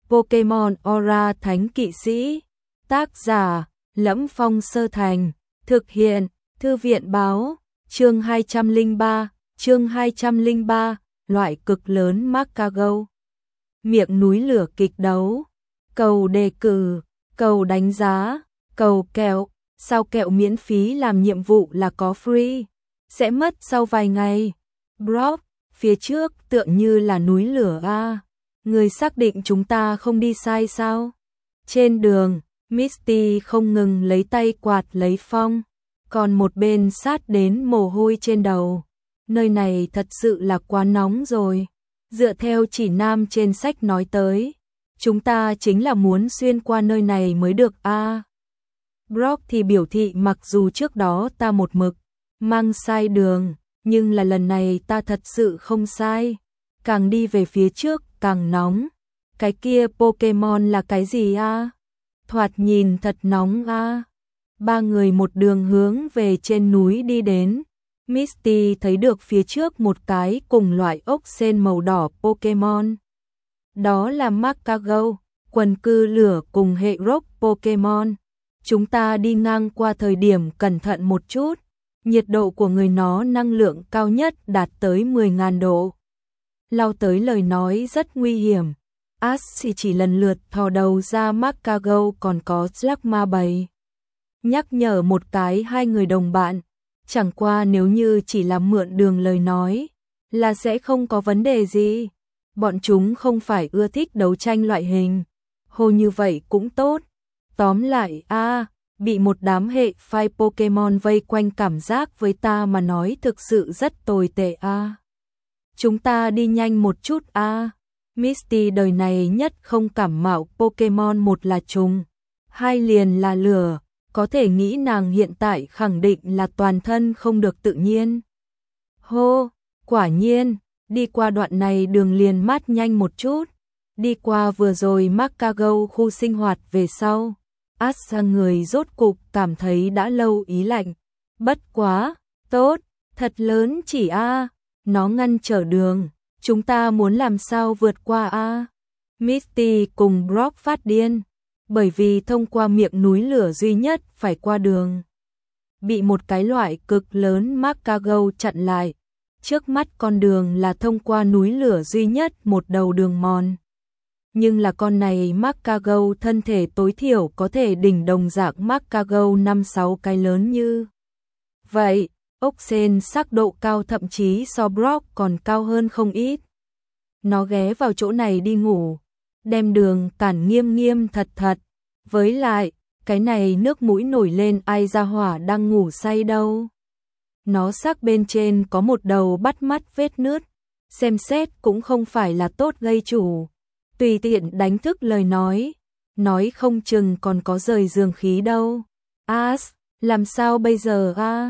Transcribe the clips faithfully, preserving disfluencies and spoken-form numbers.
Pokemon Aura Thánh Kỵ Sĩ. Tác giả: Lẫm Phong Sơ Thành. Thực hiện: Thư viện báo. Chương hai trăm lẻ ba, chương hai trăm lẻ ba, loại cực lớn Magcargo. Miệng núi lửa kịch đấu. Cầu đề cử, cầu đánh giá, cầu kẹo. Sao kẹo miễn phí làm nhiệm vụ là có free? Sẽ mất sau vài ngày. Brock, phía trước tựa như là núi lửa a. Người xác định chúng ta không đi sai sao? Trên đường, Misty không ngừng lấy tay quạt lấy Phong, còn một bên sát đến mồ hôi trên đầu. Nơi này thật sự là quá nóng rồi. Dựa theo chỉ nam trên sách nói tới, chúng ta chính là muốn xuyên qua nơi này mới được a. À, Brock thì biểu thị mặc dù trước đó ta một mực mang sai đường, nhưng là lần này ta thật sự không sai. Càng đi về phía trước càng nóng. Cái kia Pokemon là cái gì a? À? Thoạt nhìn thật nóng a. À? Ba người một đường hướng về trên núi đi đến. Misty thấy được phía trước một cái cùng loại ốc sên màu đỏ Pokemon. Đó là Magcargo, quần cư lửa cùng hệ rock Pokemon. Chúng ta đi ngang qua thời điểm cẩn thận một chút. Nhiệt độ của người nó năng lượng cao nhất đạt tới mười nghìn độ. Lao tới lời nói rất nguy hiểm. Ash chỉ lần lượt thò đầu ra Magcargo còn có Slugma bầy. Nhắc nhở một cái hai người đồng bạn. Chẳng qua nếu như chỉ là mượn đường lời nói, là sẽ không có vấn đề gì. Bọn chúng không phải ưa thích đấu tranh loại hình. Hồ như vậy cũng tốt. Tóm lại a à, bị một đám hệ phai Pokemon vây quanh cảm giác với ta mà nói thực sự rất tồi tệ a. À. Chúng ta đi nhanh một chút a. À. Misty đời này nhất không cảm mạo Pokemon, một là trùng, hai liền là lửa. Có thể nghĩ nàng hiện tại khẳng định là toàn thân không được tự nhiên. Hô, quả nhiên, đi qua đoạn này đường liền mát nhanh một chút. Đi qua vừa rồi Magcargo khu sinh hoạt về sau. Ash người rốt cục cảm thấy đã lâu ý lạnh. Bất quá, tốt, thật lớn chỉ a, à, nó ngăn trở đường. Chúng ta muốn làm sao vượt qua a? À? Misty cùng Brock phát điên. Bởi vì thông qua miệng núi lửa duy nhất phải qua đường. Bị một cái loại cực lớn Magcargo chặn lại. Trước mắt con đường là thông qua núi lửa duy nhất một đầu đường mòn. Nhưng là con này Magcargo thân thể tối thiểu có thể đỉnh đồng dạng Magcargo năm sáu cái lớn như. Vậy, ốc sên sắc độ cao thậm chí so Brock còn cao hơn không ít. Nó ghé vào chỗ này đi ngủ. Đem đường cản nghiêm nghiêm thật thật. Với lại, cái này nước mũi nổi lên ai ra hỏa đang ngủ say đâu. Nó xác bên trên có một đầu bắt mắt vết nứt. Xem xét cũng không phải là tốt gây chủ. Tùy tiện đánh thức lời nói. Nói không chừng còn có rời giường khí đâu. Ash, làm sao bây giờ a? À?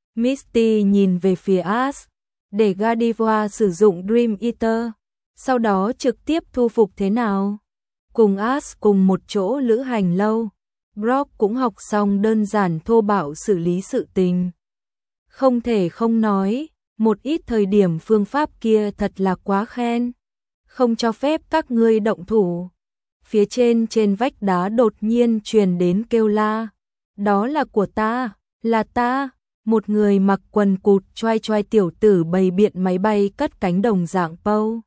Misty nhìn về phía Ash. Để Gardevoir sử dụng Dream Eater. Sau đó trực tiếp thu phục thế nào? Cùng Ash cùng một chỗ lữ hành lâu. Brock cũng học xong đơn giản thô bạo xử lý sự tình. Không thể không nói, một ít thời điểm phương pháp kia thật là quá khen. Không cho phép các ngươi động thủ. Phía trên trên vách đá đột nhiên truyền đến kêu la. Đó là của ta, là ta. Một người mặc quần cụt choai choai tiểu tử bày biện máy bay cất cánh đồng dạng pâu.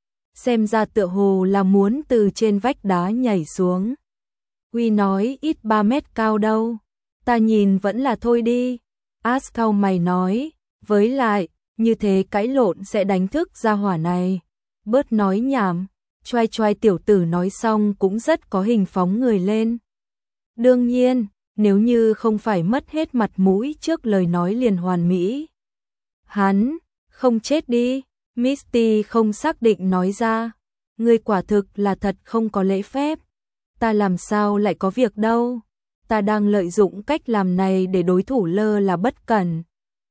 Xem ra tựa hồ là muốn từ trên vách đá nhảy xuống. Quy nói ít ba mét cao đâu. Ta nhìn vẫn là thôi đi. Ash cau mày nói. Với lại, như thế cãi lộn sẽ đánh thức gia hỏa này. Bớt nói nhảm. Choai choai tiểu tử nói xong cũng rất có hình phóng người lên. Đương nhiên, nếu như không phải mất hết mặt mũi trước lời nói liền hoàn mỹ. Hắn, không chết đi. Misty không xác định nói ra. Ngươi quả thực là thật không có lễ phép. Ta làm sao lại có việc đâu. Ta đang lợi dụng cách làm này để đối thủ lơ là bất cẩn.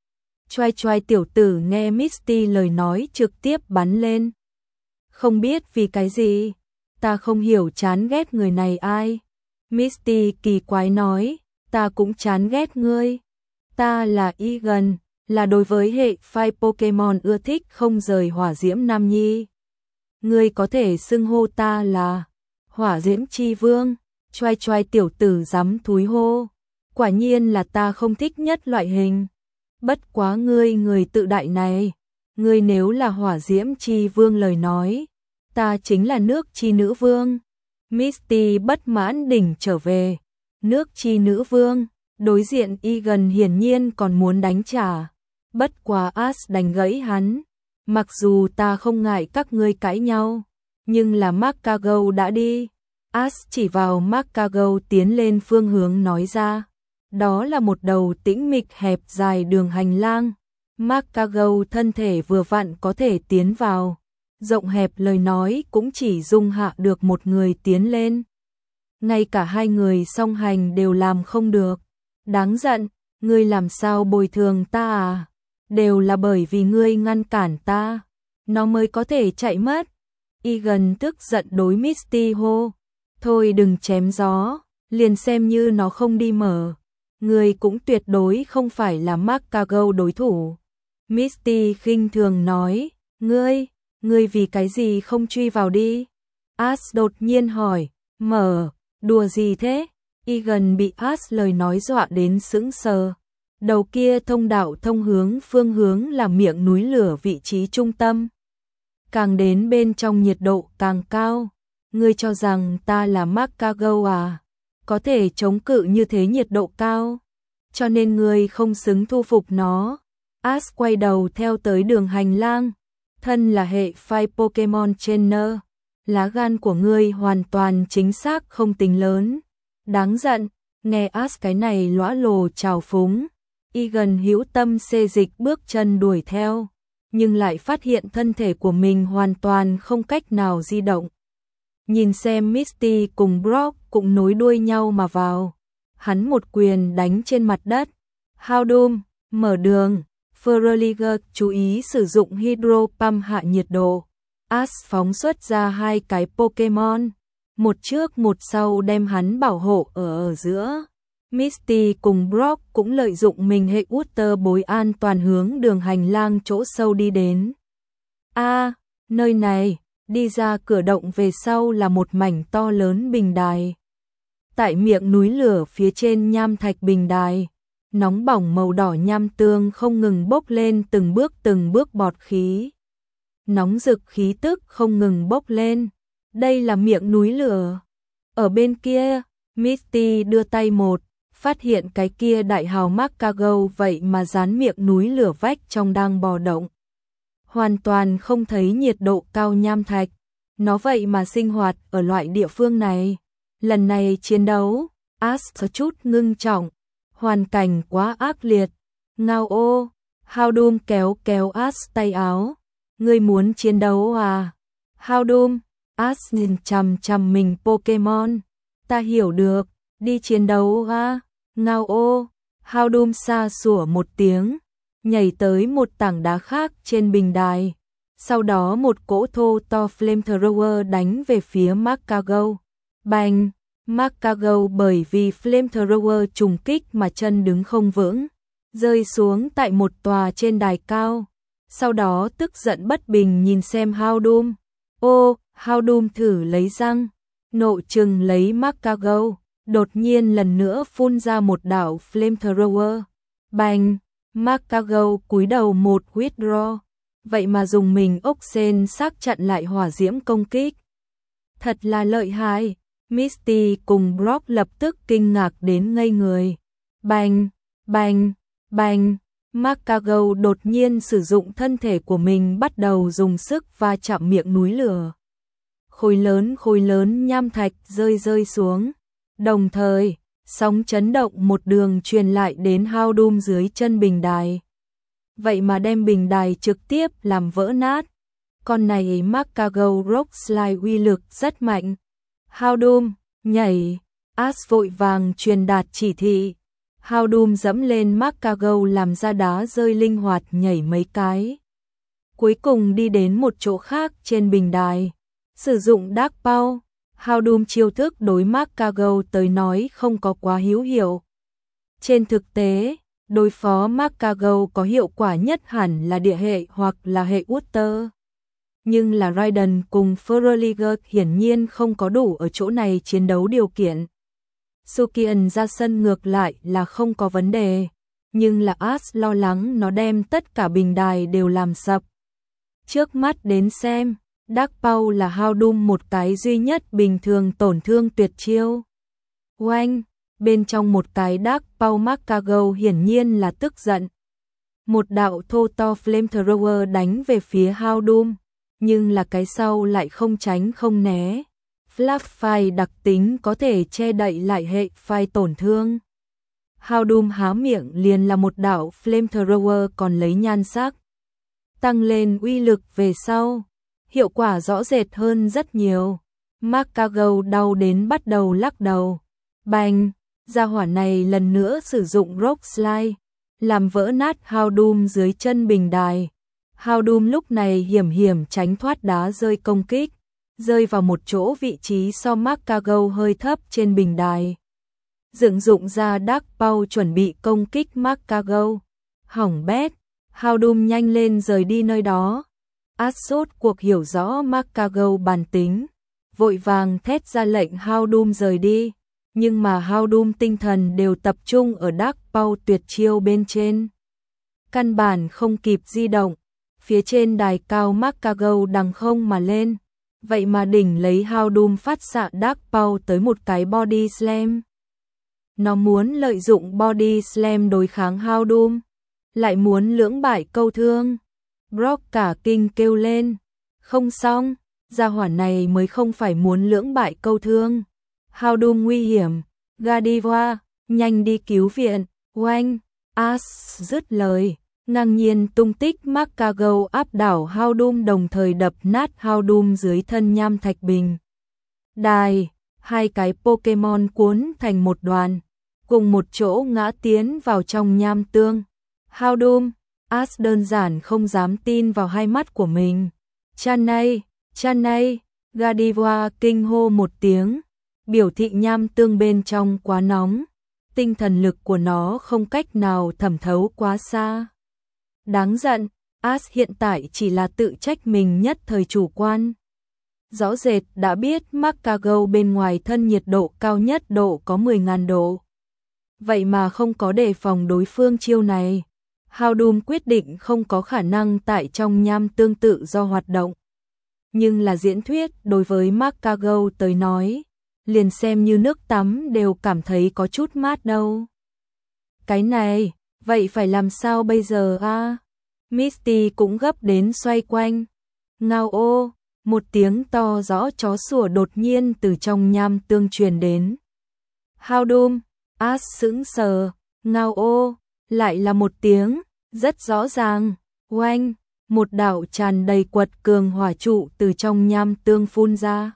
Choai choai tiểu tử nghe Misty lời nói trực tiếp bắn lên. Không biết vì cái gì. Ta không hiểu chán ghét người này ai. Misty kỳ quái nói. Ta cũng chán ghét ngươi. Ta là Egan. Là đối với hệ phai Pokemon ưa thích không rời hỏa diễm nam nhi. Ngươi có thể xưng hô ta là Hỏa diễm chi vương, choai choai tiểu tử dám thúi hô. Quả nhiên là ta không thích nhất loại hình. Bất quá ngươi người tự đại này, ngươi nếu là hỏa diễm chi vương lời nói, ta chính là nước chi nữ vương. Misty bất mãn đỉnh trở về. Nước chi nữ vương, đối diện Egan hiển nhiên còn muốn đánh trả. Bất quá Ash đánh gãy hắn. Mặc dù ta không ngại các ngươi cãi nhau, nhưng là Macago đã đi. Ash chỉ vào Macago tiến lên phương hướng nói ra. Đó là một đầu tĩnh mịch hẹp dài đường hành lang. Macago thân thể vừa vặn có thể tiến vào. Rộng hẹp lời nói cũng chỉ dung hạ được một người tiến lên. Ngay cả hai người song hành đều làm không được. Đáng giận, ngươi làm sao bồi thường ta à? Đều là bởi vì ngươi ngăn cản ta, nó mới có thể chạy mất. Egan tức giận đối Misty hô. Thôi đừng chém gió, liền xem như nó không đi mở. Ngươi cũng tuyệt đối không phải là Macago đối thủ. Misty khinh thường nói, ngươi, ngươi vì cái gì không truy vào đi? Ash đột nhiên hỏi, mở, đùa gì thế? Egan bị Ash lời nói dọa đến sững sờ. Đầu kia thông đạo thông hướng phương hướng là miệng núi lửa vị trí trung tâm. Càng đến bên trong nhiệt độ càng cao. Ngươi cho rằng ta là Macago à? Có thể chống cự như thế nhiệt độ cao. Cho nên ngươi không xứng thu phục nó. Ash quay đầu theo tới đường hành lang. Thân là hệ phái Pokemon Trainer. Lá gan của ngươi hoàn toàn chính xác không tính lớn. Đáng giận, nghe Ash cái này lõa lồ trào phúng. Egan hữu tâm xê dịch bước chân đuổi theo, nhưng lại phát hiện thân thể của mình hoàn toàn không cách nào di động. Nhìn xem Misty cùng Brock cũng nối đuôi nhau mà vào. Hắn một quyền đánh trên mặt đất. Houndoom, mở đường. Feraliga chú ý sử dụng Hydro Pump hạ nhiệt độ. Ash phóng xuất ra hai cái Pokemon. Một trước một sau đem hắn bảo hộ ở ở giữa. Misty cùng Brock cũng lợi dụng mình hệ Water bối an toàn hướng đường hành lang chỗ sâu đi đến. A, à, nơi này, đi ra cửa động về sau là một mảnh to lớn bình đài. Tại miệng núi lửa phía trên nham thạch bình đài, nóng bỏng màu đỏ nham tương không ngừng bốc lên từng bước từng bước bọt khí. Nóng rực khí tức không ngừng bốc lên. Đây là miệng núi lửa. Ở bên kia, Misty đưa tay một, phát hiện cái kia đại hào Macago vậy mà dán miệng núi lửa vách trong đang bò động. Hoàn toàn không thấy nhiệt độ cao nham thạch. Nó vậy mà sinh hoạt ở loại địa phương này. Lần này chiến đấu, Ash có chút ngưng trọng. Hoàn cảnh quá ác liệt. Ngao ô, Houndoom kéo kéo Ash tay áo. Ngươi muốn chiến đấu à? Houndoom, Ash nhìn chằm chằm mình Pokemon. Ta hiểu được, đi chiến đấu à? Ngao ô, Houndoom xa sủa một tiếng, nhảy tới một tảng đá khác trên bình đài. Sau đó một cỗ thô to Flamethrower đánh về phía Macago. Bành! Macago bởi vì Flamethrower trùng kích mà chân đứng không vững, rơi xuống tại một tòa trên đài cao. Sau đó tức giận bất bình nhìn xem Houndoom. Ô, Houndoom thử lấy răng, nộ trừng lấy Macago. Đột nhiên lần nữa phun ra một đạo Flamethrower. Bành! Macago cúi đầu một withdraw. Vậy mà dùng mình ốc sên xác chặn lại hỏa diễm công kích. Thật là lợi hại. Misty cùng Brock lập tức kinh ngạc đến ngây người. Bành! Bành! Bành! Macago đột nhiên sử dụng thân thể của mình bắt đầu dùng sức va chạm miệng núi lửa. Khối lớn khối lớn nham thạch rơi rơi xuống. Đồng thời, sóng chấn động một đường truyền lại đến Houndoom dưới chân bình đài. Vậy mà đem bình đài trực tiếp làm vỡ nát. Con này Macago Rock Slide uy lực rất mạnh. Houndoom, nhảy. Ash vội vàng truyền đạt chỉ thị. Houndoom dẫm lên Macago làm ra đá rơi linh hoạt nhảy mấy cái. Cuối cùng đi đến một chỗ khác trên bình đài. Sử dụng Dark Power. Houndoom chiêu thức đối Macago tới nói không có quá hữu hiệu. Trên thực tế, đối phó Macago có hiệu quả nhất hẳn là địa hệ hoặc là hệ Water. Nhưng là Raiden cùng Froliger hiển nhiên không có đủ ở chỗ này chiến đấu điều kiện. Sukian ra sân ngược lại là không có vấn đề, nhưng là Ash lo lắng nó đem tất cả bình đài đều làm sập. Trước mắt đến xem, Dark Paw là Houndoom một cái duy nhất bình thường tổn thương tuyệt chiêu. Oanh, bên trong một cái Dark Paw Macago hiển nhiên là tức giận. Một đạo thô to Flamethrower đánh về phía Houndoom, nhưng là cái sau lại không tránh không né. Flash Fire đặc tính có thể che đậy lại hệ Fire tổn thương. Houndoom há miệng liền là một đạo Flamethrower còn lấy nhan sắc. Tăng lên uy lực về sau, hiệu quả rõ rệt hơn rất nhiều. Macago đau đến bắt đầu lắc đầu. Bành, gia hỏa này lần nữa sử dụng Rock Slide, làm vỡ nát Houndoom dưới chân bình đài. Houndoom lúc này hiểm hiểm tránh thoát đá rơi công kích, rơi vào một chỗ vị trí so Macago hơi thấp trên bình đài. Dựng dụng ra Dark Paw chuẩn bị công kích Macago. Hỏng bét, Houndoom nhanh lên rời đi nơi đó. Asốt cuộc hiểu rõ Macago bản tính, vội vàng thét ra lệnh Houndoom rời đi, nhưng mà Houndoom tinh thần đều tập trung ở Dark Paw tuyệt chiêu bên trên. Căn bản không kịp di động, phía trên đài cao Macago đằng không mà lên, vậy mà đỉnh lấy Houndoom phát xạ Dark Paw tới một cái body slam. Nó muốn lợi dụng body slam đối kháng Houndoom, lại muốn lưỡng bại câu thương. Brock cả kinh kêu lên, không xong, gia hỏa này mới không phải muốn lưỡng bại câu thương. Houndoom nguy hiểm, Godiva, nhanh đi cứu viện. Oanh, Ash dứt lời, ngang nhiên tung tích Macago áp đảo Houndoom đồng thời đập nát Houndoom dưới thân nham thạch bình đài. Hai cái Pokemon cuốn thành một đoàn, cùng một chỗ ngã tiến vào trong nham tương. Houndoom, Ash đơn giản không dám tin vào hai mắt của mình. Chanay, Chanay, Godiva kinh hô một tiếng, biểu thị nham tương bên trong quá nóng, tinh thần lực của nó không cách nào thẩm thấu quá xa. Đáng giận, Ash hiện tại chỉ là tự trách mình nhất thời chủ quan. Rõ rệt đã biết Macago bên ngoài thân nhiệt độ cao nhất độ có mười nghìn độ. Vậy mà không có đề phòng đối phương chiêu này. Houndoom quyết định không có khả năng tại trong nham tương tự do hoạt động. Nhưng là diễn thuyết đối với Macago tới nói, liền xem như nước tắm đều cảm thấy có chút mát đâu. Cái này, vậy phải làm sao bây giờ a? À? Misty cũng gấp đến xoay quanh. Ngao ô, một tiếng to rõ chó sủa đột nhiên từ trong nham tương truyền đến. Houndoom, Ash sững sờ, ngao ô, lại là một tiếng, rất rõ ràng. Oanh, một đạo tràn đầy quật cường hỏa trụ từ trong nham tương phun ra,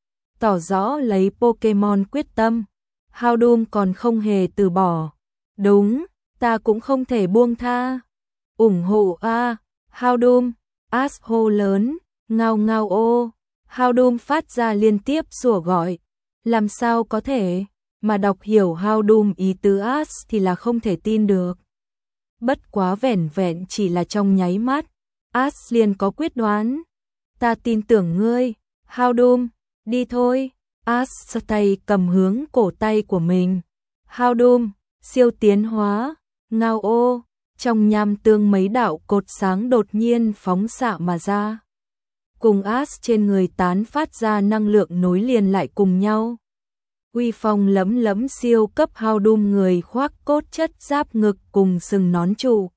tỏ rõ lấy Pokemon quyết tâm. Houndoom còn không hề từ bỏ. Đúng, ta cũng không thể buông tha. Ủng hộ a, Houndoom, Ash hô lớn, ngao ngao ô. Houndoom phát ra liên tiếp sủa gọi. Làm sao có thể, mà đọc hiểu Houndoom ý tứ Ash thì là không thể tin được. Bất quá vẻn vẹn chỉ là trong nháy mắt, Ash liền có quyết đoán. Ta tin tưởng ngươi, Houndoom, đi thôi. Ash tay cầm hướng cổ tay của mình. Houndoom, siêu tiến hóa, ngao ô, trong nham tương mấy đạo cột sáng đột nhiên phóng xạ mà ra. Cùng Ash trên người tán phát ra năng lượng nối liền lại cùng nhau. Uy phong lẫm lẫm siêu cấp Houndoom người khoác cốt chất giáp ngực cùng sừng nón trụ.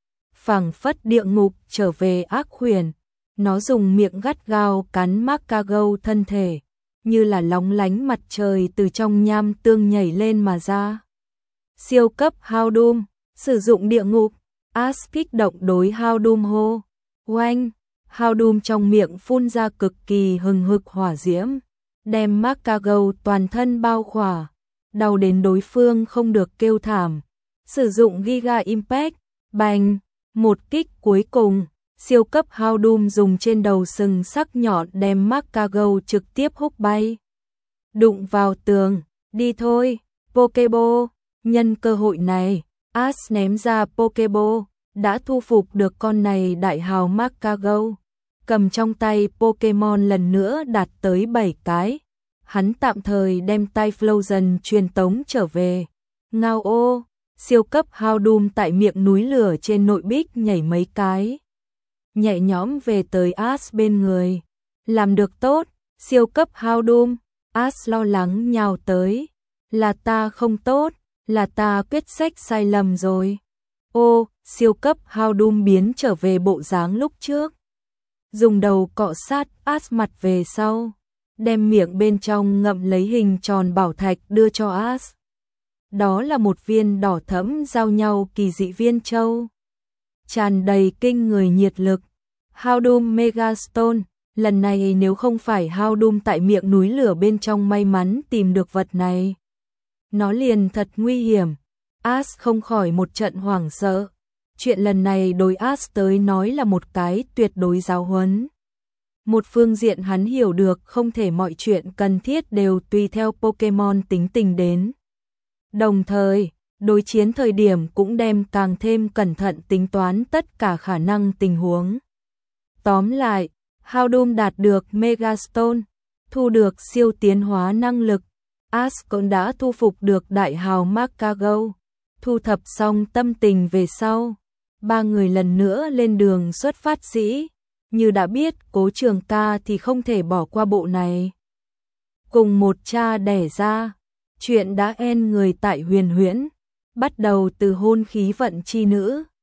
Phảng phất địa ngục trở về ác huyền, nó dùng miệng gắt gao cắn Macago thân thể, như là lóng lánh mặt trời từ trong nham tương nhảy lên mà ra. Siêu cấp Houndoom, sử dụng địa ngục. Ash kích động đối Houndoom hô. Oanh, Houndoom trong miệng phun ra cực kỳ hừng hực hỏa diễm, đem Macago toàn thân bao khỏa, đau đến đối phương không được kêu thảm. Sử dụng Giga Impact, bành, một kích cuối cùng, siêu cấp Houndoom dùng trên đầu sừng sắc nhọn đem Macago trực tiếp húc bay. Đụng vào tường, đi thôi, Pokeball. Nhân cơ hội này, Ash ném ra Pokeball, đã thu phục được con này đại hào Macago. cầm trong tay Pokemon lần nữa đạt tới bảy cái. Hắn tạm thời đem Typhlosion truyền tống trở về. Ngao ô, siêu cấp Houndoom tại miệng núi lửa trên nội bích nhảy mấy cái. Nhẹ nhõm về tới Ash bên người. Làm được tốt, siêu cấp Houndoom. Ash lo lắng nhào tới. Là ta không tốt, là ta quyết sách sai lầm rồi. Ô, siêu cấp Houndoom biến trở về bộ dáng lúc trước. Dùng đầu cọ sát Ash mặt về sau. Đem miệng bên trong ngậm lấy hình tròn bảo thạch đưa cho Ash. Đó là một viên đỏ thẫm giao nhau kỳ dị viên châu. Tràn đầy kinh người nhiệt lực. Houndoom Megastone. Lần này nếu không phải Houndoom tại miệng núi lửa bên trong may mắn tìm được vật này, nó liền thật nguy hiểm. Ash không khỏi một trận hoảng sợ. Chuyện lần này đối Ash tới nói là một cái tuyệt đối giáo huấn. Một phương diện hắn hiểu được không thể mọi chuyện cần thiết đều tùy theo Pokemon tính tình đến. Đồng thời, đối chiến thời điểm cũng đem càng thêm cẩn thận tính toán tất cả khả năng tình huống. Tóm lại, Houndoom đạt được Megastone, thu được siêu tiến hóa năng lực. Ash cũng đã thu phục được đại hào Magcargo. Thu thập xong tâm tình về sau, ba người lần nữa lên đường xuất phát sĩ. Như đã biết Cố Trường Ca thì không thể bỏ qua bộ này. Cùng một cha đẻ ra, chuyện đã en người tại Huyền Huyễn, bắt đầu từ hôn khí vận chi nữ.